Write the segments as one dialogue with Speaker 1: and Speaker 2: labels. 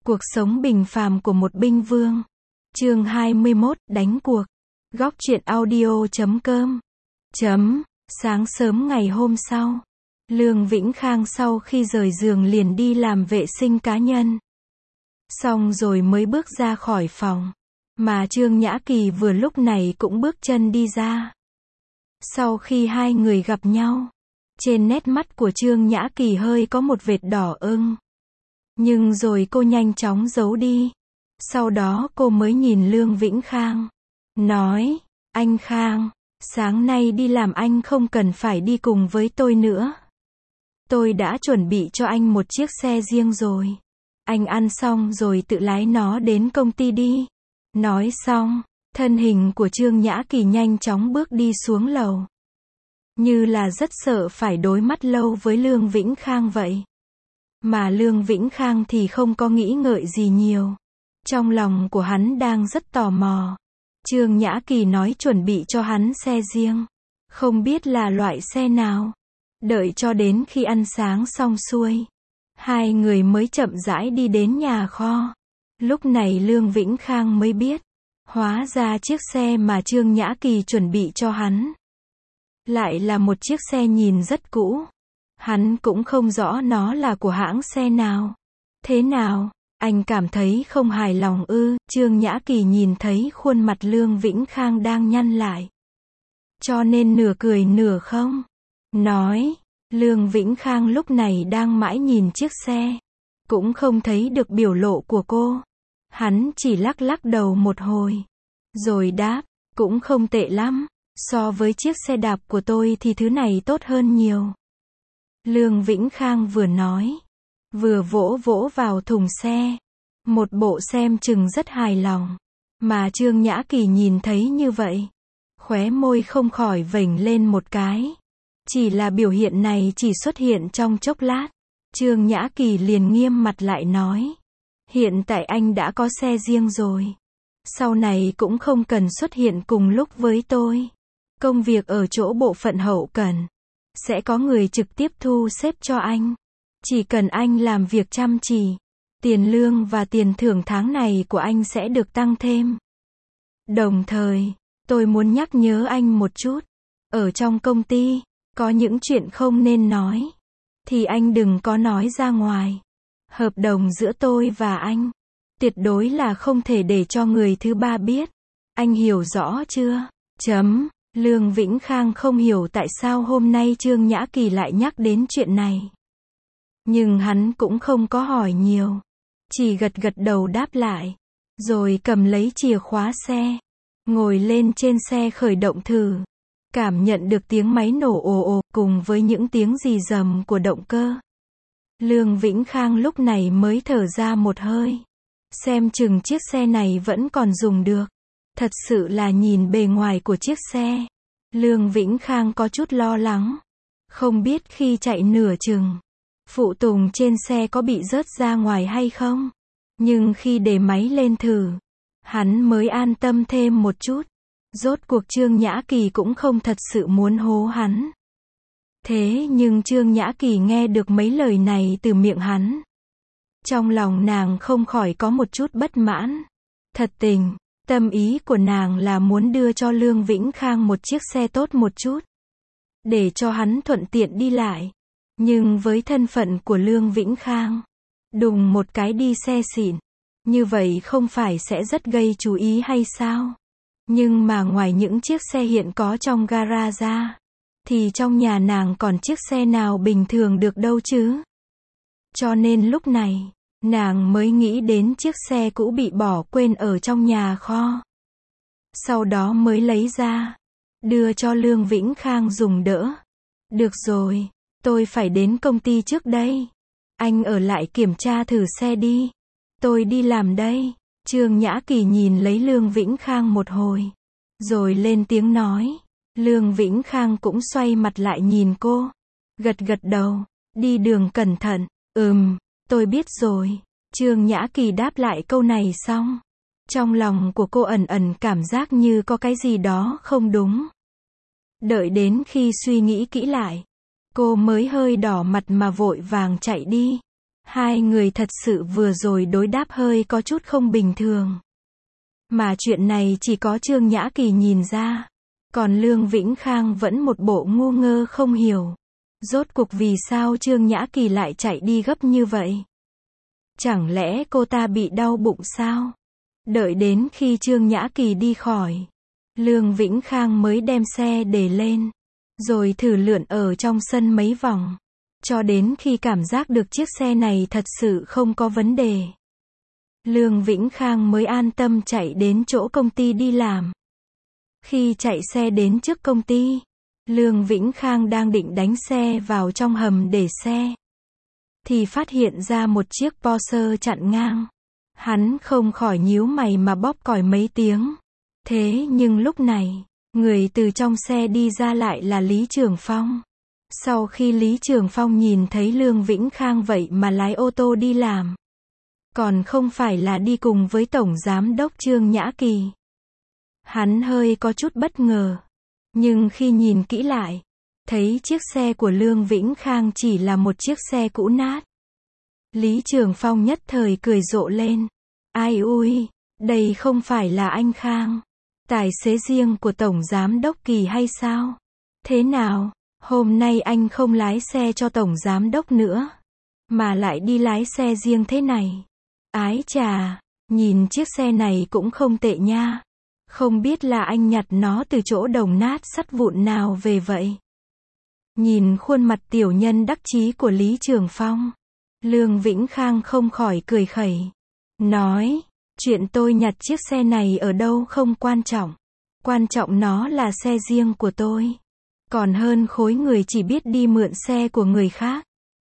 Speaker 1: Cuộc sống bình phàm của một binh vương. Chương 21, đánh cuộc. Góc truyện audio.com. Sáng sớm ngày hôm sau, Lương Vĩnh Khang sau khi rời giường liền đi làm vệ sinh cá nhân. Xong rồi mới bước ra khỏi phòng. Mà Trương Nhã Kỳ vừa lúc này cũng bước chân đi ra. Sau khi hai người gặp nhau, trên nét mắt của Trương Nhã Kỳ hơi có một vệt đỏ ửng. Nhưng rồi cô nhanh chóng giấu đi. Sau đó cô mới nhìn Lương Vĩnh Khang. Nói, anh Khang, sáng nay đi làm anh không cần phải đi cùng với tôi nữa. Tôi đã chuẩn bị cho anh một chiếc xe riêng rồi. Anh ăn xong rồi tự lái nó đến công ty đi. Nói xong, thân hình của Trương Nhã Kỳ nhanh chóng bước đi xuống lầu. Như là rất sợ phải đối mắt lâu với Lương Vĩnh Khang vậy. Mà Lương Vĩnh Khang thì không có nghĩ ngợi gì nhiều. Trong lòng của hắn đang rất tò mò. Trương Nhã Kỳ nói chuẩn bị cho hắn xe riêng. Không biết là loại xe nào. Đợi cho đến khi ăn sáng xong xuôi, hai người mới chậm rãi đi đến nhà kho. Lúc này Lương Vĩnh Khang mới biết, hóa ra chiếc xe mà Trương Nhã Kỳ chuẩn bị cho hắn lại là một chiếc xe nhìn rất cũ. Hắn cũng không rõ nó là của hãng xe nào. Thế nào, anh cảm thấy không hài lòng ư? Trương Nhã Kỳ nhìn thấy khuôn mặt Lương Vĩnh Khang đang nhăn lại, cho nên nửa cười nửa không nói. Lương Vĩnh Khang lúc này đang mãi nhìn chiếc xe, cũng không thấy được biểu lộ của cô. Hắn chỉ lắc lắc đầu một hồi, rồi đáp, cũng không tệ lắm. So với chiếc xe đạp của tôi thì thứ này tốt hơn nhiều. Lương Vĩnh Khang vừa nói, vừa vỗ vỗ vào thùng xe. Một bộ xem chừng rất hài lòng. Mà Trương Nhã Kỳ nhìn thấy như vậy, khóe môi không khỏi vểnh lên một cái. Chỉ là biểu hiện này chỉ xuất hiện trong chốc lát. Trương Nhã Kỳ liền nghiêm mặt lại nói, hiện tại anh đã có xe riêng rồi. Sau này cũng không cần xuất hiện cùng lúc với tôi. Công việc ở chỗ bộ phận hậu cần sẽ có người trực tiếp thu xếp cho anh. Chỉ cần anh làm việc chăm chỉ, tiền lương và tiền thưởng tháng này của anh sẽ được tăng thêm. Đồng thời, tôi muốn nhắc nhớ anh một chút. Ở trong công ty, có những chuyện không nên nói thì anh đừng có nói ra ngoài. Hợp đồng giữa tôi và anh tuyệt đối là không thể để cho người thứ ba biết. Anh hiểu rõ chưa? Lương Vĩnh Khang không hiểu tại sao hôm nay Trương Nhã Kỳ lại nhắc đến chuyện này. Nhưng hắn cũng không có hỏi nhiều, chỉ gật gật đầu đáp lại, rồi cầm lấy chìa khóa xe, ngồi lên trên xe khởi động thử. Cảm nhận được tiếng máy nổ ồ ồ, cùng với những tiếng rì rầm của động cơ. Lương Vĩnh Khang lúc này mới thở ra một hơi. Xem chừng chiếc xe này vẫn còn dùng được. Thật sự là nhìn bề ngoài của chiếc xe, Lương Vĩnh Khang có chút lo lắng. Không biết khi chạy nửa chừng, phụ tùng trên xe có bị rớt ra ngoài hay không. Nhưng khi để máy lên thử, hắn mới an tâm thêm một chút. Rốt cuộc Trương Nhã Kỳ cũng không thật sự muốn hố hắn. Thế nhưng Trương Nhã Kỳ nghe được mấy lời này từ miệng hắn, trong lòng nàng không khỏi có một chút bất mãn. Thật tình, tâm ý của nàng là muốn đưa cho Lương Vĩnh Khang một chiếc xe tốt một chút, để cho hắn thuận tiện đi lại. Nhưng với thân phận của Lương Vĩnh Khang, đùng một cái đi xe xịn, như vậy không phải sẽ rất gây chú ý hay sao? Nhưng mà ngoài những chiếc xe hiện có trong gara ra, thì trong nhà nàng còn chiếc xe nào bình thường được đâu chứ? Cho nên lúc này, nàng mới nghĩ đến chiếc xe cũ bị bỏ quên ở trong nhà kho. Sau đó mới lấy ra, đưa cho Lương Vĩnh Khang dùng đỡ. Được rồi, tôi phải đến công ty trước đây. Anh ở lại kiểm tra thử xe đi. Tôi đi làm đây. Trương Nhã Kỳ nhìn lấy Lương Vĩnh Khang một hồi, rồi lên tiếng nói. Lương Vĩnh Khang cũng xoay mặt lại nhìn cô, gật gật đầu, đi đường cẩn thận. Tôi biết rồi. Trương Nhã Kỳ đáp lại câu này xong, trong lòng của cô ẩn ẩn cảm giác như có cái gì đó không đúng. Đợi đến khi suy nghĩ kỹ lại, cô mới hơi đỏ mặt mà vội vàng chạy đi. Hai người thật sự vừa rồi đối đáp hơi có chút không bình thường. Mà chuyện này chỉ có Trương Nhã Kỳ nhìn ra. Còn Lương Vĩnh Khang vẫn một bộ ngu ngơ không hiểu. Rốt cuộc vì sao Trương Nhã Kỳ lại chạy đi gấp như vậy? Chẳng lẽ cô ta bị đau bụng sao? Đợi đến khi Trương Nhã Kỳ đi khỏi, Lương Vĩnh Khang mới đem xe để lên, rồi thử lượn ở trong sân mấy vòng, cho đến khi cảm giác được chiếc xe này thật sự không có vấn đề. Lương Vĩnh Khang mới an tâm chạy đến chỗ công ty đi làm. Khi chạy xe đến trước công ty, Lương Vĩnh Khang đang định đánh xe vào trong hầm để xe, thì phát hiện ra một chiếc Porsche chặn ngang. Hắn không khỏi nhíu mày mà bóp còi mấy tiếng. Thế nhưng lúc này, người từ trong xe đi ra lại là Lý Trường Phong. Sau khi Lý Trường Phong nhìn thấy Lương Vĩnh Khang vậy mà lái ô tô đi làm, còn không phải là đi cùng với Tổng Giám đốc Trương Nhã Kỳ, hắn hơi có chút bất ngờ. Nhưng khi nhìn kỹ lại, thấy chiếc xe của Lương Vĩnh Khang chỉ là một chiếc xe cũ nát. Lý Trường Phong nhất thời cười rộ lên. Ai ui, đây không phải là anh Khang, tài xế riêng của Tổng Giám đốc Kỳ hay sao? Thế nào, hôm nay anh không lái xe cho Tổng Giám đốc nữa, mà lại đi lái xe riêng thế này? Ái chà, nhìn chiếc xe này cũng không tệ nha. Không biết là anh nhặt nó từ chỗ đồng nát sắt vụn nào về vậy? Nhìn khuôn mặt tiểu nhân đắc chí của Lý Trường Phong, Lương Vĩnh Khang không khỏi cười khẩy. Nói, chuyện tôi nhặt chiếc xe này ở đâu không quan trọng. Quan trọng nó là xe riêng của tôi. Còn hơn khối người chỉ biết đi mượn xe của người khác,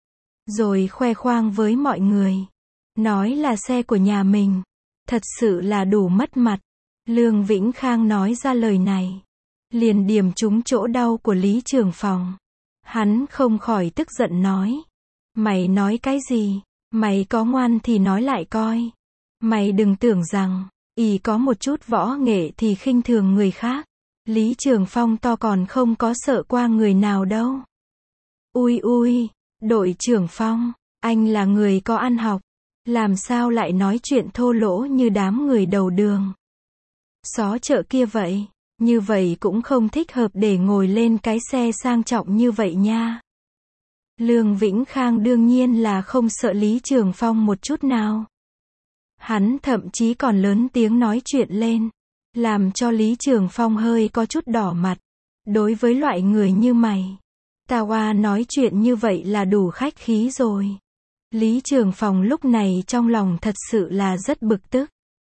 Speaker 1: rồi khoe khoang với mọi người. Nói là xe của nhà mình. Thật sự là đủ mất mặt. Lương Vĩnh Khang nói ra lời này, liền điểm trúng chỗ đau của Lý Trường Phong. Hắn không khỏi tức giận nói. Mày nói cái gì? Mày có ngoan thì nói lại coi. Mày đừng tưởng rằng, có một chút võ nghệ thì khinh thường người khác. Lý Trường Phong to còn không có sợ qua người nào đâu. Ui ui, đội trưởng Phong, anh là người có ăn học, làm sao lại nói chuyện thô lỗ như đám người đầu đường xó chợ kia vậy? Như vậy cũng không thích hợp để ngồi lên cái xe sang trọng như vậy nha. Lương Vĩnh Khang đương nhiên là không sợ Lý Trường Phong một chút nào. Hắn thậm chí còn lớn tiếng nói chuyện lên, làm cho Lý Trường Phong hơi có chút đỏ mặt. Đối với loại người như mày, tao nói chuyện như vậy là đủ khách khí rồi. Lý Trường Phong lúc này trong lòng thật sự là rất bực tức.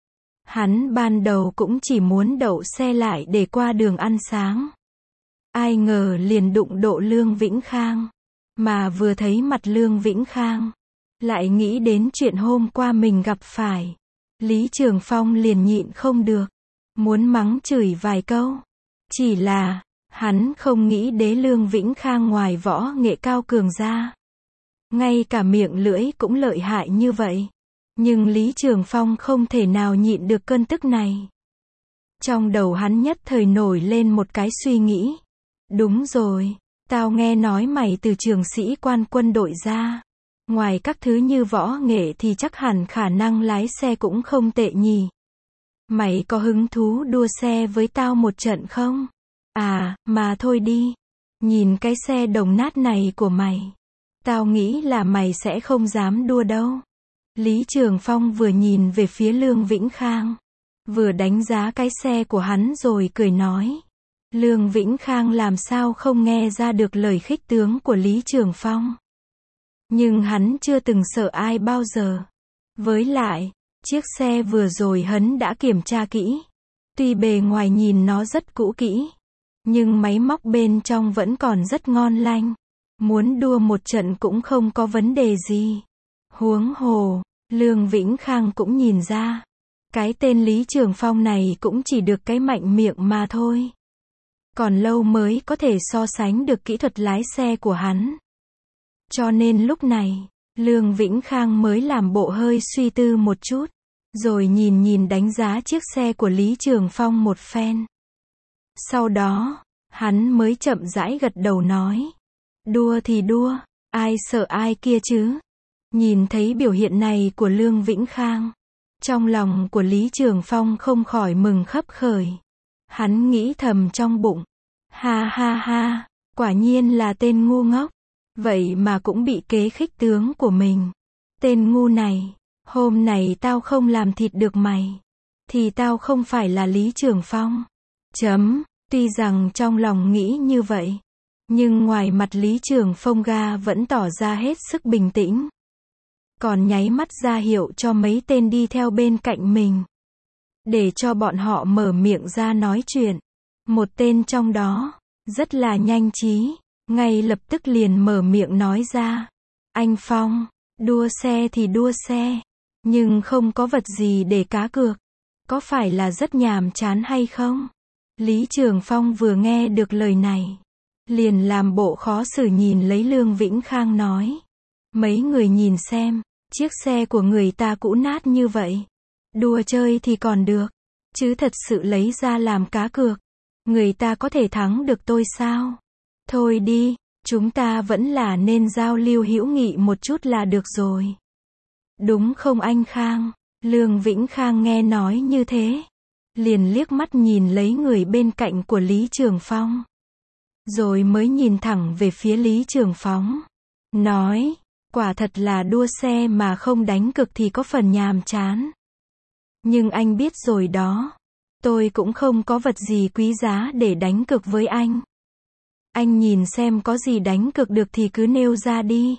Speaker 1: Hắn ban đầu cũng chỉ muốn đậu xe lại để qua đường ăn sáng. Ai ngờ liền đụng độ Lương Vĩnh Khang. Mà vừa thấy mặt Lương Vĩnh Khang, lại nghĩ đến chuyện hôm qua mình gặp phải. Lý Trường Phong liền nhịn không được, muốn mắng chửi vài câu. Chỉ là, hắn không nghĩ đến Lương Vĩnh Khang ngoài võ nghệ cao cường ra, ngay cả miệng lưỡi cũng lợi hại như vậy. Nhưng Lý Trường Phong không thể nào nhịn được cơn tức này. Trong đầu hắn nhất thời nổi lên một cái suy nghĩ. Đúng rồi, tao nghe nói mày từ trường sĩ quan quân đội ra. Ngoài các thứ như võ nghệ thì chắc hẳn khả năng lái xe cũng không tệ nhỉ. Mày có hứng thú đua xe với tao một trận không? À, mà thôi đi. Nhìn cái xe đồng nát này của mày, tao nghĩ là mày sẽ không dám đua đâu. Lý Trường Phong vừa nhìn về phía Lương Vĩnh Khang, vừa đánh giá cái xe của hắn rồi cười nói. Lương Vĩnh Khang làm sao không nghe ra được lời khích tướng của Lý Trường Phong. Nhưng hắn chưa từng sợ ai bao giờ. Với lại, chiếc xe vừa rồi hắn đã kiểm tra kỹ. Tuy bề ngoài nhìn nó rất cũ kỹ, nhưng máy móc bên trong vẫn còn rất ngon lành. Muốn đua một trận cũng không có vấn đề gì. Huống hồ, Lương Vĩnh Khang cũng nhìn ra, cái tên Lý Trường Phong này cũng chỉ được cái mạnh miệng mà thôi. Còn lâu mới có thể so sánh được kỹ thuật lái xe của hắn. Cho nên lúc này, Lương Vĩnh Khang mới làm bộ hơi suy tư một chút, rồi nhìn đánh giá chiếc xe của Lý Trường Phong một phen. Sau đó, hắn mới chậm rãi gật đầu nói. Đua thì đua, ai sợ ai kia chứ. Nhìn thấy biểu hiện này của Lương Vĩnh Khang, trong lòng của Lý Trường Phong không khỏi mừng khấp khởi. Hắn nghĩ thầm trong bụng, ha ha ha, quả nhiên là tên ngu ngốc, vậy mà cũng bị kế khích tướng của mình. Tên ngu này, hôm này tao không làm thịt được mày, thì tao không phải là Lý Trường Phong. Tuy rằng trong lòng nghĩ như vậy, nhưng ngoài mặt Lý Trường Phong vẫn tỏ ra hết sức bình tĩnh. Còn nháy mắt ra hiệu cho mấy tên đi theo bên cạnh mình, để cho bọn họ mở miệng ra nói chuyện. Một tên trong đó, rất là nhanh trí, ngay lập tức liền mở miệng nói ra. Anh Phong, đua xe thì đua xe, nhưng không có vật gì để cá cược. Có phải là rất nhàm chán hay không? Lý Trường Phong vừa nghe được lời này, liền làm bộ khó xử nhìn lấy Lương Vĩnh Khang nói. Mấy người nhìn xem, chiếc xe của người ta cũ nát như vậy. Đùa chơi thì còn được, chứ thật sự lấy ra làm cá cược, người ta có thể thắng được tôi sao? Thôi đi, chúng ta vẫn là nên giao lưu hữu nghị một chút là được rồi. Đúng không anh Khang? Lương Vĩnh Khang nghe nói như thế, liền liếc mắt nhìn lấy người bên cạnh của Lý Trường Phong, rồi mới nhìn thẳng về phía Lý Trường Phong, nói, quả thật là đua xe mà không đánh cực thì có phần nhàm chán. Nhưng anh biết rồi đó, tôi cũng không có vật gì quý giá để đánh cực với anh. Anh nhìn xem có gì đánh cực được thì cứ nêu ra đi.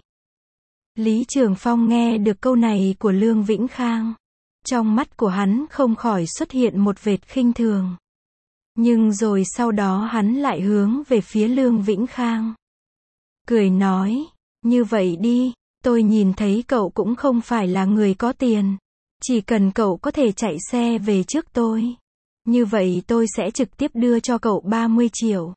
Speaker 1: Lý Trường Phong nghe được câu này của Lương Vĩnh Khang, trong mắt của hắn không khỏi xuất hiện một vệt khinh thường. Nhưng rồi sau đó hắn lại hướng về phía Lương Vĩnh Khang, cười nói, như vậy đi, tôi nhìn thấy cậu cũng không phải là người có tiền. Chỉ cần cậu có thể chạy xe về trước tôi, như vậy tôi sẽ trực tiếp đưa cho cậu 30 triệu.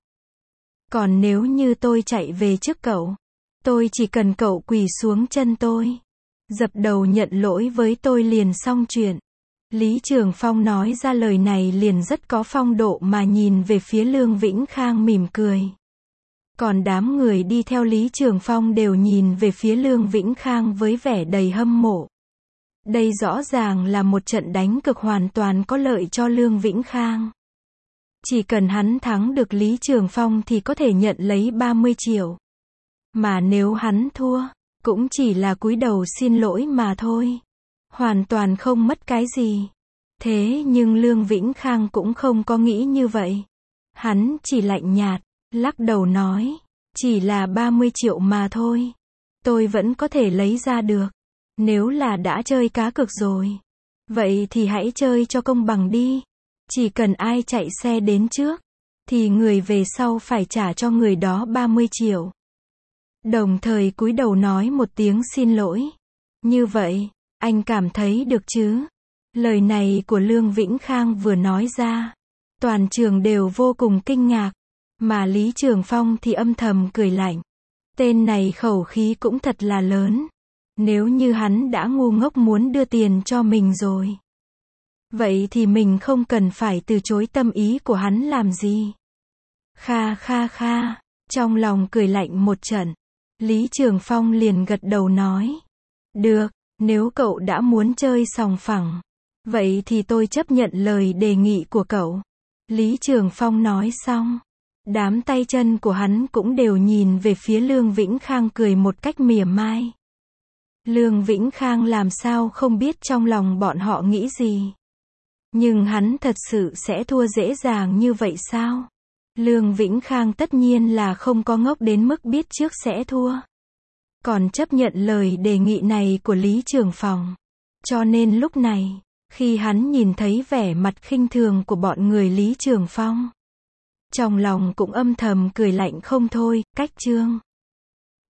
Speaker 1: Còn nếu như tôi chạy về trước cậu, tôi chỉ cần cậu quỳ xuống chân tôi, dập đầu nhận lỗi với tôi liền xong chuyện. Lý Trường Phong nói ra lời này liền rất có phong độ mà nhìn về phía Lương Vĩnh Khang mỉm cười. Còn đám người đi theo Lý Trường Phong đều nhìn về phía Lương Vĩnh Khang với vẻ đầy hâm mộ. Đây rõ ràng là một trận đánh cực hoàn toàn có lợi cho Lương Vĩnh Khang. Chỉ cần hắn thắng được Lý Trường Phong thì có thể nhận lấy 30 triệu. Mà nếu hắn thua, cũng chỉ là cúi đầu xin lỗi mà thôi. Hoàn toàn không mất cái gì. Thế nhưng Lương Vĩnh Khang cũng không có nghĩ như vậy. Hắn chỉ lạnh nhạt, lắc đầu nói, chỉ là 30 triệu mà thôi. Tôi vẫn có thể lấy ra được. Nếu là đã chơi cá cược rồi, vậy thì hãy chơi cho công bằng đi. Chỉ cần ai chạy xe đến trước, thì người về sau phải trả cho người đó 30 triệu. Đồng thời cúi đầu nói một tiếng xin lỗi. Như vậy, anh cảm thấy được chứ? Lời này của Lương Vĩnh Khang vừa nói ra, toàn trường đều vô cùng kinh ngạc, mà Lý Trường Phong thì âm thầm cười lạnh. Tên này khẩu khí cũng thật là lớn. Nếu như hắn đã ngu ngốc muốn đưa tiền cho mình rồi, vậy thì mình không cần phải từ chối tâm ý của hắn làm gì. Kha kha kha, trong lòng cười lạnh một trận, Lý Trường Phong liền gật đầu nói, được, nếu cậu đã muốn chơi sòng phẳng, vậy thì tôi chấp nhận lời đề nghị của cậu. Lý Trường Phong nói xong, đám tay chân của hắn cũng đều nhìn về phía Lương Vĩnh Khang cười một cách mỉa mai. Lương Vĩnh Khang làm sao không biết trong lòng bọn họ nghĩ gì. Nhưng hắn thật sự sẽ thua dễ dàng như vậy sao? Lương Vĩnh Khang tất nhiên là không có ngốc đến mức biết trước sẽ thua. Còn chấp nhận lời đề nghị này của Lý Trường Phong. Cho nên lúc này, khi hắn nhìn thấy vẻ mặt khinh thường của bọn người Lý Trường Phong, trong lòng cũng âm thầm cười lạnh không thôi, cách chương.